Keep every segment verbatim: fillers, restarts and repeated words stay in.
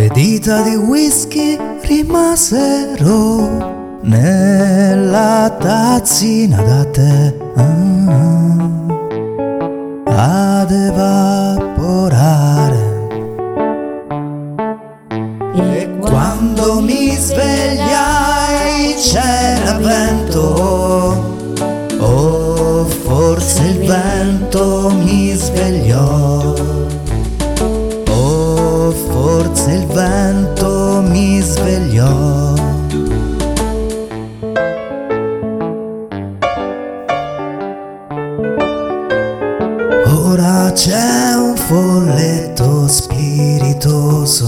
Le dita di whisky rimasero nella tazzina da te, ah, ad evaporare. E quando mi svegliai c'era vento, o forse il vento mi svegliò, o forse il vento mi svegliò. Ora c'è un folletto spiritoso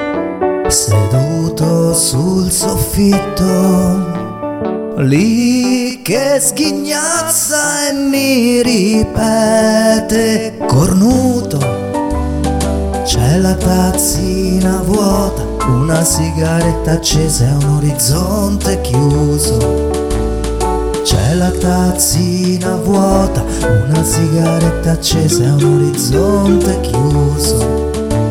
seduto sul soffitto, lì che sghignazza e mi ripete cornuto. C'è la tazzina vuota, una sigaretta accesa e un orizzonte chiuso. C'è la tazzina vuota, una sigaretta accesa e un orizzonte chiuso.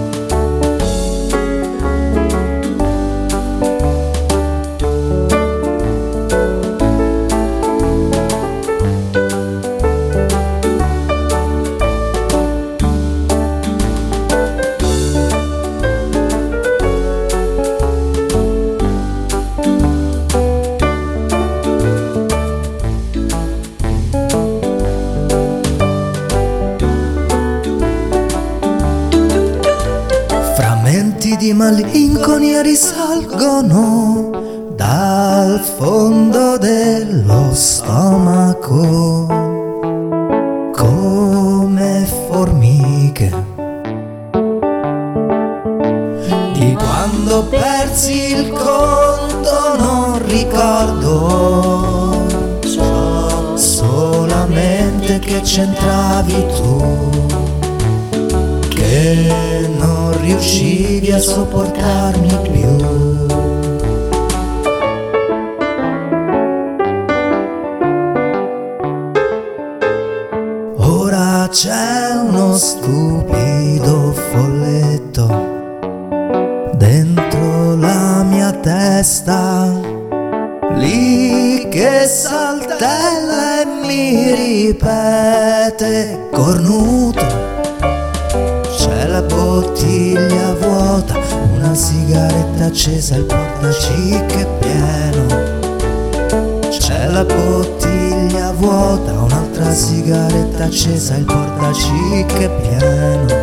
Frammenti di malinconia risalgono dal fondo dello stomaco come formiche. Di quando persi il conto non ricordo, so solamente che c'entravi tu, che non riuscivi a sopportarmi più. Ora c'è uno stupido folletto dentro la mia testa, lì che saltella e mi ripete cornuto. C'è la bottiglia vuota, una sigaretta accesa, il portacic è pieno. C'è la bottiglia vuota, un'altra sigaretta accesa, il portacic è pieno.